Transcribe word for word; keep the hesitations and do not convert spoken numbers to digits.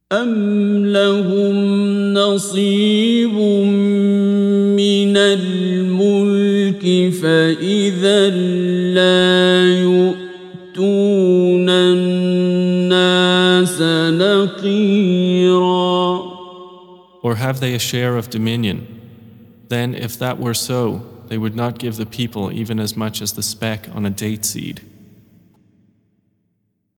أَمْ لَهُمْ نَصِيبٌ مِّنَ الْمُلْكِ فَإِذًا لَّا يُؤْتُونَ النَّاسَ نَقِيرًا. Or have they a share of dominion? Then if that were so, they would not give the people even as much as the speck on a date seed.